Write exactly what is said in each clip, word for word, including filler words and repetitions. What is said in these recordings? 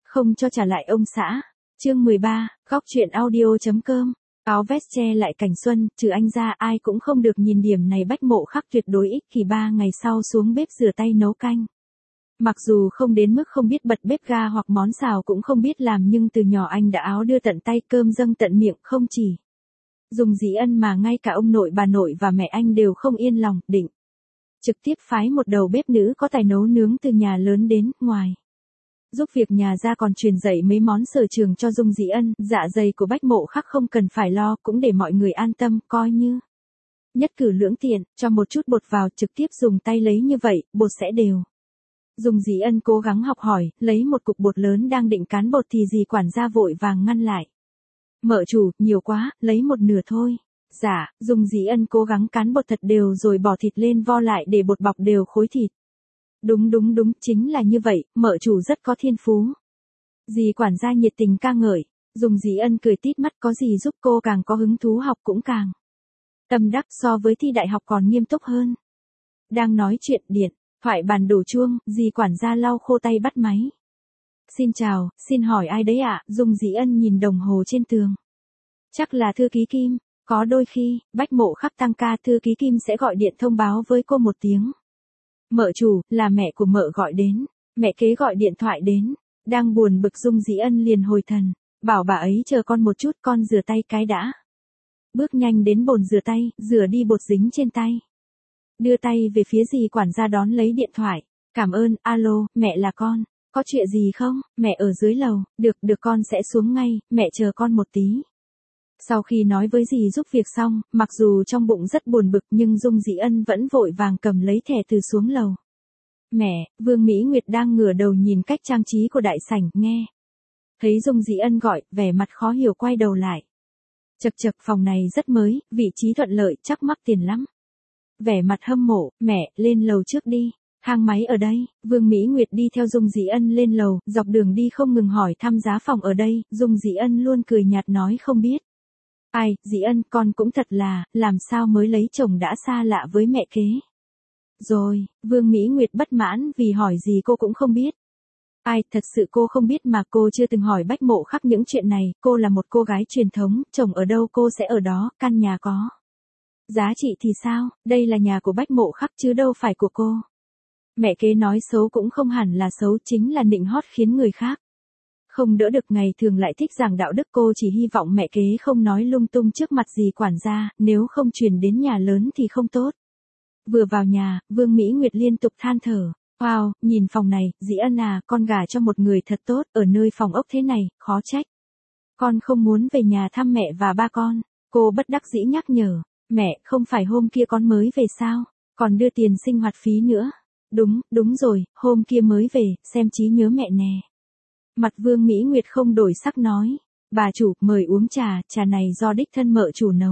Không cho trả lại ông xã. Chương mười ba, góc truyện audio.com. Áo vest che lại cảnh xuân, trừ anh ra ai cũng không được nhìn điểm này. Bách Mộ Khắc tuyệt đối ích kỷ ba ngày sau xuống bếp rửa tay nấu canh. Mặc dù không đến mức không biết bật bếp ga hoặc món xào cũng không biết làm, nhưng từ nhỏ anh đã áo đưa tận tay, cơm dâng tận miệng. Không chỉ Dung Dĩ Ân mà ngay cả ông nội, bà nội và mẹ anh đều không yên lòng, định trực tiếp phái một đầu bếp nữ có tài nấu nướng từ nhà lớn đến ngoài giúp việc nhà ra, còn truyền dạy mấy món sở trường cho Dung Dĩ Ân. Dạ dày của Bách Mộ Khắc không cần phải lo, cũng để mọi người an tâm, coi như nhất cử lưỡng tiện. Cho một chút bột vào, trực tiếp dùng tay lấy, như vậy bột sẽ đều. Dung Dĩ Ân cố gắng học hỏi, lấy một cục bột lớn đang định cán bột thì dì quản gia vội vàng ngăn lại. Mợ chủ, nhiều quá, lấy một nửa thôi. Dạ. Dung Dĩ Ân cố gắng cán bột thật đều rồi bỏ thịt lên vo lại để bột bọc đều khối thịt. Đúng đúng đúng, chính là như vậy, mợ chủ rất có thiên phú. Dì quản gia nhiệt tình ca ngợi. Dung Dĩ Ân cười tít mắt, có gì giúp cô càng có hứng thú học, cũng càng tâm đắc, so với thi đại học còn nghiêm túc hơn. Đang nói chuyện, điện thoại bàn đổ chuông, dì quản gia lau khô tay bắt máy. Xin chào, xin hỏi ai đấy ạ? Dung Dĩ Ân nhìn đồng hồ trên tường. Chắc là thư ký Kim. Có đôi khi, Bách Mộ Khắc tăng ca, thư ký Kim sẽ gọi điện thông báo với cô một tiếng. Mợ chủ, là mẹ của mợ gọi đến. Mẹ kế gọi điện thoại đến. Đang buồn bực, Dung Dĩ Ân liền hồi thần. Bảo bà ấy chờ con một chút, con rửa tay cái đã. Bước nhanh đến bồn rửa tay, rửa đi bột dính trên tay. Đưa tay về phía dì quản gia đón lấy điện thoại. Cảm ơn, alo, mẹ là con. Có chuyện gì không? Mẹ ở dưới lầu. Được, được, con sẽ xuống ngay, mẹ chờ con một tí. Sau khi nói với dì giúp việc xong, mặc dù trong bụng rất buồn bực nhưng Dung Dĩ Ân vẫn vội vàng cầm lấy thẻ từ xuống lầu. Mẹ, Vương Mỹ Nguyệt đang ngửa đầu nhìn cách trang trí của đại sảnh, nghe thấy Dung Dĩ Ân gọi, vẻ mặt khó hiểu quay đầu lại. Chật chật, phòng này rất mới, vị trí thuận lợi, chắc mắc tiền lắm. Vẻ mặt hâm mộ, mẹ, lên lầu trước đi. Thang máy ở đây. Vương Mỹ Nguyệt đi theo Dung Dĩ Ân lên lầu, dọc đường đi không ngừng hỏi thăm giá phòng ở đây. Dung Dĩ Ân luôn cười nhạt nói không biết. Ai, Dĩ Ân, con cũng thật là, làm sao mới lấy chồng đã xa lạ với mẹ kế. Rồi, Vương Mỹ Nguyệt bất mãn vì hỏi gì cô cũng không biết. Ai, thật sự cô không biết mà, cô chưa từng hỏi Bách Mộ Khắc những chuyện này, cô là một cô gái truyền thống, chồng ở đâu cô sẽ ở đó, căn nhà có giá trị thì sao, đây là nhà của Bách Mộ Khắc chứ đâu phải của cô. Mẹ kế nói xấu cũng không hẳn là xấu, chính là nịnh hót khiến người khác không đỡ được, ngày thường lại thích giảng đạo đức. Cô chỉ hy vọng mẹ kế không nói lung tung trước mặt dì quản gia, nếu không truyền đến nhà lớn thì không tốt. Vừa vào nhà, Vương Mỹ Nguyệt liên tục than thở. Wow, nhìn phòng này, Dĩ Ân à, con gả cho một người thật tốt, ở nơi phòng ốc thế này, khó trách con không muốn về nhà thăm mẹ và ba con. Cô bất đắc dĩ nhắc nhở. Mẹ, không phải hôm kia con mới về sao, còn đưa tiền sinh hoạt phí nữa. Đúng, đúng rồi, hôm kia mới về, xem trí nhớ mẹ nè. Mặt Vương Mỹ Nguyệt không đổi sắc nói. Bà chủ, mời uống trà, trà này do đích thân mợ chủ nấu.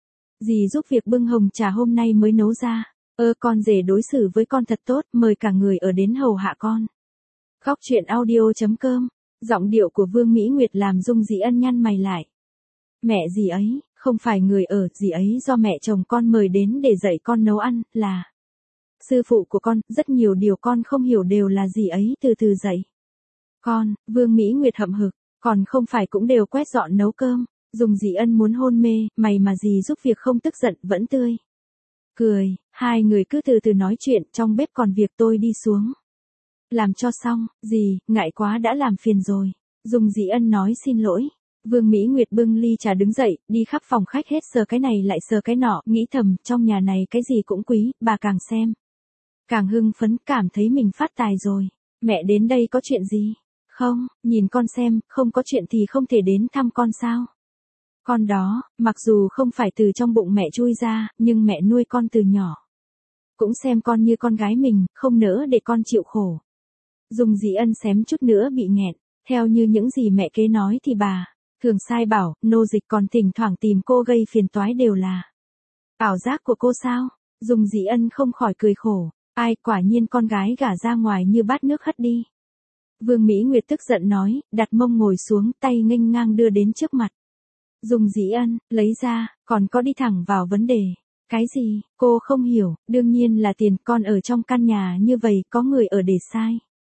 Dì giúp việc bưng hồng trà hôm nay mới nấu ra. Ơ, con rể đối xử với con thật tốt, mời cả người ở đến hầu hạ con. Góc truyện audio.com. Giọng điệu của Vương Mỹ Nguyệt làm Dung Dĩ Ân nhăn mày lại. Mẹ dì ấy, không phải người ở, dì ấy do mẹ chồng con mời đến để dạy con nấu ăn, là sư phụ của con, rất nhiều điều con không hiểu đều là dì ấy từ từ dạy con. Vương Mỹ Nguyệt hậm hực, còn không phải cũng đều quét dọn nấu cơm. Dung Dĩ Ân muốn hôn mê, mày mà dì giúp việc không tức giận, vẫn tươi cười. Hai người cứ từ từ nói chuyện, trong bếp còn việc tôi đi xuống làm cho xong. Dì, ngại quá đã làm phiền rồi. Dung Dĩ Ân nói xin lỗi. Vương Mỹ Nguyệt bưng ly trà đứng dậy, đi khắp phòng khách hết sờ cái này lại sờ cái nọ, nghĩ thầm, trong nhà này cái gì cũng quý, bà càng xem càng hưng phấn, cảm thấy mình phát tài rồi. Mẹ đến đây có chuyện gì? Không, nhìn con xem, không có chuyện thì không thể đến thăm con sao? Con đó, mặc dù không phải từ trong bụng mẹ chui ra, nhưng mẹ nuôi con từ nhỏ cũng xem con như con gái mình, không nỡ để con chịu khổ. Dung Dĩ Ân xém chút nữa bị nghẹn. Theo như những gì mẹ kế nói thì bà thường sai bảo, nô dịch còn thỉnh thoảng tìm cô gây phiền toái đều là ảo giác của cô sao? Dung Dĩ Ân không khỏi cười khổ. Ai, quả nhiên con gái gả ra ngoài như bát nước hất đi. Vương Mỹ Nguyệt tức giận nói, đặt mông ngồi xuống, tay nghênh ngang đưa đến trước mặt Dung Dĩ Ân, lấy ra, còn có đi thẳng vào vấn đề. Cái gì? Cô không hiểu, đương nhiên là tiền, con ở trong căn nhà như vậy, có người ở để sai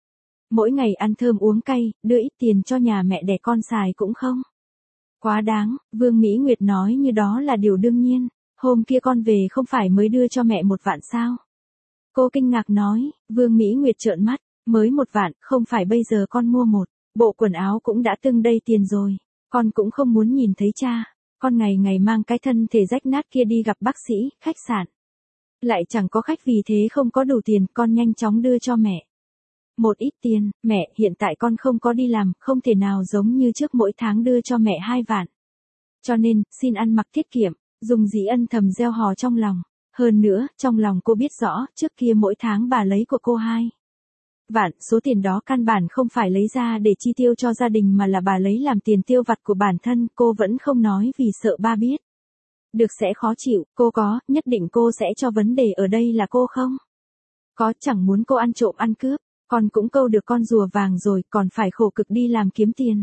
Mỗi ngày ăn thơm uống cay, đưa ít tiền cho nhà mẹ đẻ con xài cũng không. Quá đáng, Vương Mỹ Nguyệt nói như đó là điều đương nhiên. Hôm kia con về không phải mới đưa cho mẹ một vạn sao? Cô kinh ngạc nói. Vương Mỹ Nguyệt trợn mắt, mới một vạn, không phải bây giờ con mua một bộ quần áo cũng đã từng đây tiền rồi. Con cũng không muốn nhìn thấy cha. Con ngày ngày mang cái thân thể rách nát kia đi gặp bác sĩ, khách sạn. Lại chẳng có khách vì thế không có đủ tiền, con nhanh chóng đưa cho mẹ. Một ít tiền, mẹ, hiện tại con không có đi làm, không thể nào giống như trước mỗi tháng đưa cho mẹ hai vạn. Cho nên, xin ăn mặc tiết kiệm, Dung Dĩ Ân thầm gieo hò trong lòng. Hơn nữa, trong lòng cô biết rõ, trước kia mỗi tháng bà lấy của cô hai vạn, số tiền đó căn bản không phải lấy ra để chi tiêu cho gia đình mà là bà lấy làm tiền tiêu vặt của bản thân, cô vẫn không nói vì sợ ba biết. Được sẽ khó chịu, cô có, nhất định cô sẽ cho vấn đề ở đây là cô không? Có, chẳng muốn cô ăn trộm ăn cướp, con cũng câu được con rùa vàng rồi, còn phải khổ cực đi làm kiếm tiền.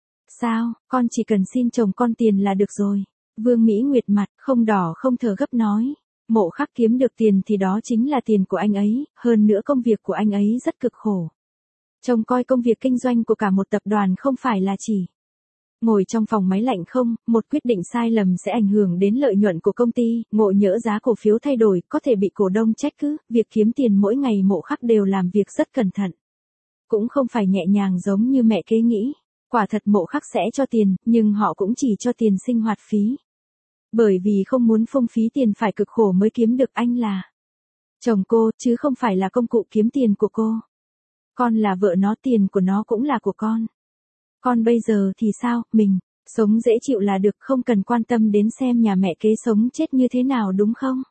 Sao, con chỉ cần xin chồng con tiền là được rồi. Vương Mỹ Nguyệt mặt, không đỏ không thở gấp nói. Mộ Khắc kiếm được tiền thì đó chính là tiền của anh ấy, hơn nữa công việc của anh ấy rất cực khổ. Trông coi công việc kinh doanh của cả một tập đoàn không phải là chỉ ngồi trong phòng máy lạnh không, một quyết định sai lầm sẽ ảnh hưởng đến lợi nhuận của công ty, ngộ nhỡ giá cổ phiếu thay đổi, có thể bị cổ đông trách cứ, việc kiếm tiền mỗi ngày Mộ Khắc đều làm việc rất cẩn thận. Cũng không phải nhẹ nhàng giống như mẹ kế nghĩ, quả thật Mộ Khắc sẽ cho tiền, nhưng họ cũng chỉ cho tiền sinh hoạt phí. Bởi vì không muốn phung phí tiền phải cực khổ mới kiếm được, anh là chồng cô, chứ không phải là công cụ kiếm tiền của cô. Con là vợ nó, tiền của nó cũng là của con. Con bây giờ thì sao, mình sống dễ chịu là được, không cần quan tâm đến xem nhà mẹ kế sống chết như thế nào đúng không?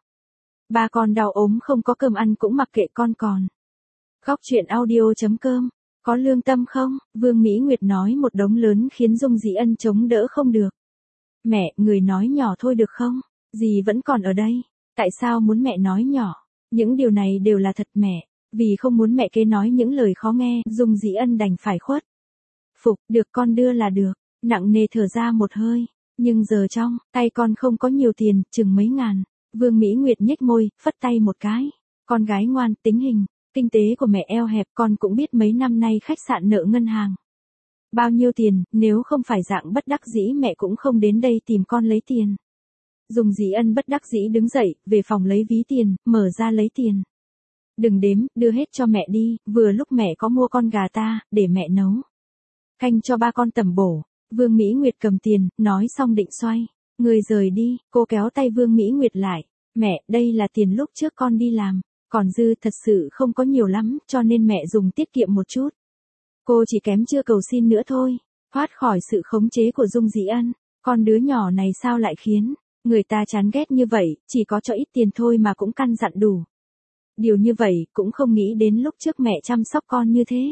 Ba con đau ốm không có cơm ăn cũng mặc kệ con còn. Góc truyện audio chấm com, có lương tâm không? Vương Mỹ Nguyệt nói một đống lớn khiến Dung Dĩ Ân chống đỡ không được. Mẹ, người nói nhỏ thôi được không? Dì vẫn còn ở đây. Tại sao muốn mẹ nói nhỏ? Những điều này đều là thật mẹ. Vì không muốn mẹ kế nói những lời khó nghe, Dung Dĩ Ân đành phải khuất phục, được con đưa là được. Nặng nề thở ra một hơi. Nhưng giờ trong tay con không có nhiều tiền, chừng mấy ngàn. Vương Mỹ Nguyệt nhếch môi, phất tay một cái. Con gái ngoan, tính hình, kinh tế của mẹ eo hẹp, con cũng biết mấy năm nay khách sạn nợ ngân hàng. Bao nhiêu tiền, nếu không phải dạng bất đắc dĩ mẹ cũng không đến đây tìm con lấy tiền. Dung Dĩ Ân bất đắc dĩ đứng dậy, về phòng lấy ví tiền, mở ra lấy tiền. Đừng đếm, đưa hết cho mẹ đi, vừa lúc mẹ có mua con gà ta, để mẹ nấu canh cho ba con tẩm bổ. Vương Mỹ Nguyệt cầm tiền, nói xong định xoay người rời đi, cô kéo tay Vương Mỹ Nguyệt lại. Mẹ, đây là tiền lúc trước con đi làm, còn dư thật sự không có nhiều lắm, cho nên mẹ dùng tiết kiệm một chút. Cô chỉ kém chưa cầu xin nữa thôi. Thoát khỏi sự khống chế của Dung Dĩ Ân, con đứa nhỏ này sao lại khiến người ta chán ghét như vậy, chỉ có cho ít tiền thôi mà cũng căn dặn đủ. Điều như vậy, cũng không nghĩ đến lúc trước mẹ chăm sóc con như thế.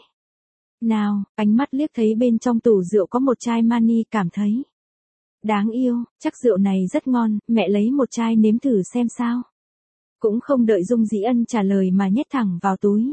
Nào, ánh mắt liếc thấy bên trong tủ rượu có một chai mani, cảm thấy đáng yêu, chắc rượu này rất ngon, mẹ lấy một chai nếm thử xem sao. Cũng không đợi Dung Dĩ Ân trả lời mà nhét thẳng vào túi.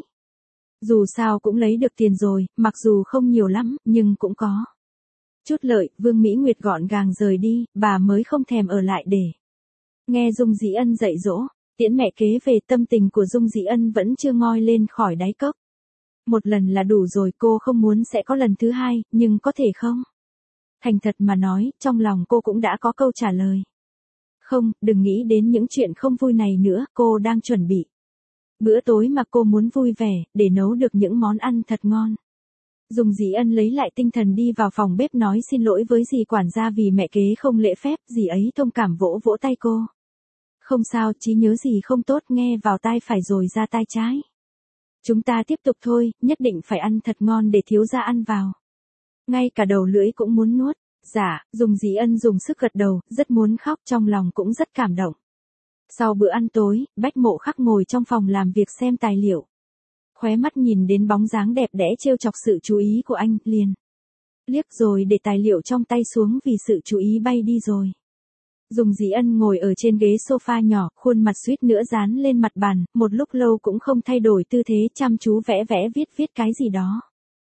Dù sao cũng lấy được tiền rồi, mặc dù không nhiều lắm, nhưng cũng có chút lợi. Vương Mỹ Nguyệt gọn gàng rời đi, bà mới không thèm ở lại để nghe Dung Dĩ Ân dạy dỗ, tiễn mẹ kế về. Tâm tình của Dung Dĩ Ân vẫn chưa ngoi lên khỏi đáy cốc. Một lần là đủ rồi, cô không muốn sẽ có lần thứ hai, nhưng có thể không? Thành thật mà nói, trong lòng cô cũng đã có câu trả lời. Không, đừng nghĩ đến những chuyện không vui này nữa, cô đang chuẩn bị bữa tối mà cô muốn vui vẻ, để nấu được những món ăn thật ngon. Dung Dĩ Ân lấy lại tinh thần đi vào phòng bếp nói xin lỗi với dì quản gia vì mẹ kế không lễ phép, dì ấy thông cảm vỗ vỗ tay cô. Không sao, trí nhớ dì không tốt, nghe vào tai phải rồi ra tai trái. Chúng ta tiếp tục thôi, nhất định phải ăn thật ngon để thiếu gia ăn vào. Ngay cả đầu lưỡi cũng muốn nuốt. Dạ, Dung Dĩ Ân dùng sức gật đầu, rất muốn khóc, trong lòng cũng rất cảm động. Sau bữa ăn tối, Bách Mộ Khắc ngồi trong phòng làm việc xem tài liệu. Khóe mắt nhìn đến bóng dáng đẹp đẽ trêu chọc sự chú ý của anh, liền liếc rồi để tài liệu trong tay xuống vì sự chú ý bay đi rồi. Dung Dĩ Ân ngồi ở trên ghế sofa nhỏ, khuôn mặt suýt nữa dán lên mặt bàn, một lúc lâu cũng không thay đổi tư thế, chăm chú vẽ vẽ viết viết cái gì đó.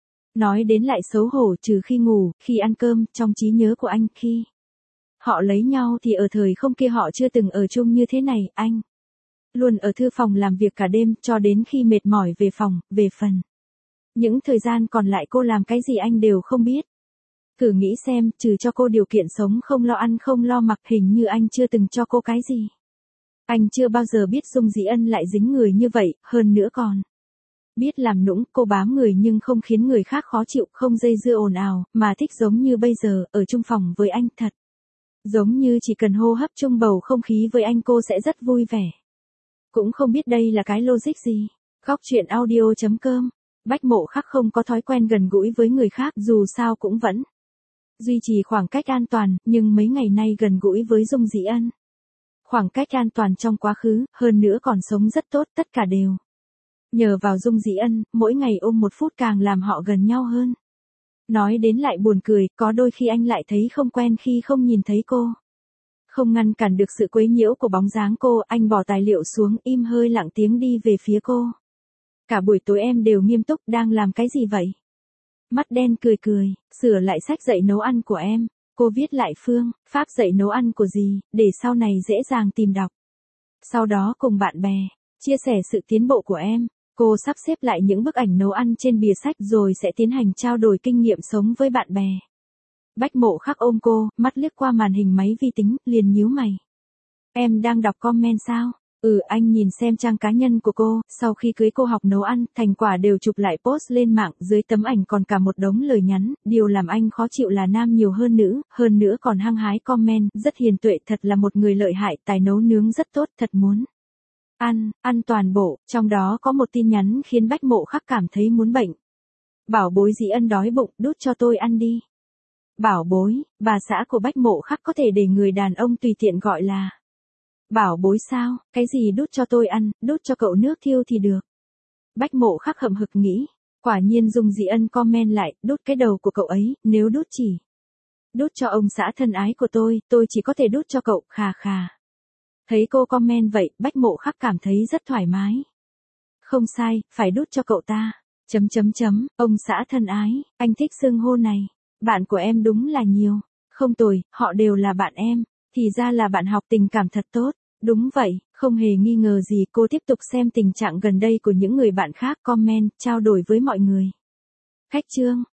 Nói đến lại xấu hổ, trừ khi ngủ, khi ăn cơm, trong trí nhớ của anh, khi họ lấy nhau thì ở thời không kia họ chưa từng ở chung như thế này, anh luôn ở thư phòng làm việc cả đêm, cho đến khi mệt mỏi về phòng. Về phần Những thời gian còn lại cô làm cái gì anh đều không biết. Thử nghĩ xem, trừ cho cô điều kiện sống không lo ăn không lo mặc, hình như anh chưa từng cho cô cái gì. Anh chưa bao giờ biết Dung Dĩ Ân lại dính người như vậy, hơn nữa còn biết làm nũng. Cô bám người nhưng không khiến người khác khó chịu, không dây dưa ồn ào, mà thích giống như bây giờ, ở chung phòng với anh thật. Giống như chỉ cần hô hấp chung bầu không khí với anh cô sẽ rất vui vẻ. Cũng không biết đây là cái logic gì. Góc truyện audio chấm com. Bách Mộ Khắc không có thói quen gần gũi với người khác, dù sao cũng vẫn duy trì khoảng cách an toàn, nhưng mấy ngày nay gần gũi với Dung Dĩ Ân. Khoảng cách an toàn trong quá khứ, hơn nữa còn sống rất tốt, tất cả đều nhờ vào Dung Dĩ Ân, mỗi ngày ôm một phút càng làm họ gần nhau hơn. Nói đến lại buồn cười, có đôi khi anh lại thấy không quen khi không nhìn thấy cô. Không ngăn cản được sự quấy nhiễu của bóng dáng cô, anh bỏ tài liệu xuống, im hơi lặng tiếng đi về phía cô. Cả buổi tối em đều nghiêm túc, đang làm cái gì vậy? Mắt đen cười cười, sửa lại sách dạy nấu ăn của em. Cô viết lại phương pháp dạy nấu ăn của dì, để sau này dễ dàng tìm đọc. Sau đó cùng bạn bè chia sẻ sự tiến bộ của em. Cô sắp xếp lại những bức ảnh nấu ăn trên bìa sách rồi sẽ tiến hành trao đổi kinh nghiệm sống với bạn bè. Bách Mộ Khắc ôm cô, mắt liếc qua màn hình máy vi tính, liền nhíu mày. Em đang đọc comment sao? Ừ, anh nhìn xem trang cá nhân của cô, sau khi cưới cô học nấu ăn, thành quả đều chụp lại post lên mạng, dưới tấm ảnh còn cả một đống lời nhắn, điều làm anh khó chịu là nam nhiều hơn nữ, hơn nữa còn hăng hái comment, rất hiền tuệ, thật là một người lợi hại, tài nấu nướng rất tốt, thật muốn ăn, ăn toàn bộ, trong đó có một tin nhắn khiến Bách Mộ Khắc cảm thấy muốn bệnh. Bảo bối Dĩ Ân đói bụng, đút cho tôi ăn đi. Bảo bối, bà xã của Bách Mộ Khắc có thể để người đàn ông tùy tiện gọi là bảo bối sao, cái gì đút cho tôi ăn, đút cho cậu nước thiêu thì được. Bách Mộ Khắc hậm hực nghĩ, quả nhiên Dung Dĩ Ân comment lại, đút cái đầu của cậu ấy, nếu đút chỉ đút cho ông xã thân ái của tôi, tôi chỉ có thể đút cho cậu, khà khà. Thấy cô comment vậy, Bách Mộ Khắc cảm thấy rất thoải mái. Không sai, phải đút cho cậu ta. Chấm chấm chấm, ông xã thân ái, anh thích xưng hô này. Bạn của em đúng là nhiều. Không tồi, họ đều là bạn em. Thì ra là bạn học tình cảm thật tốt. Đúng vậy, không hề nghi ngờ gì, cô tiếp tục xem tình trạng gần đây của những người bạn khác comment, trao đổi với mọi người. Khách trương,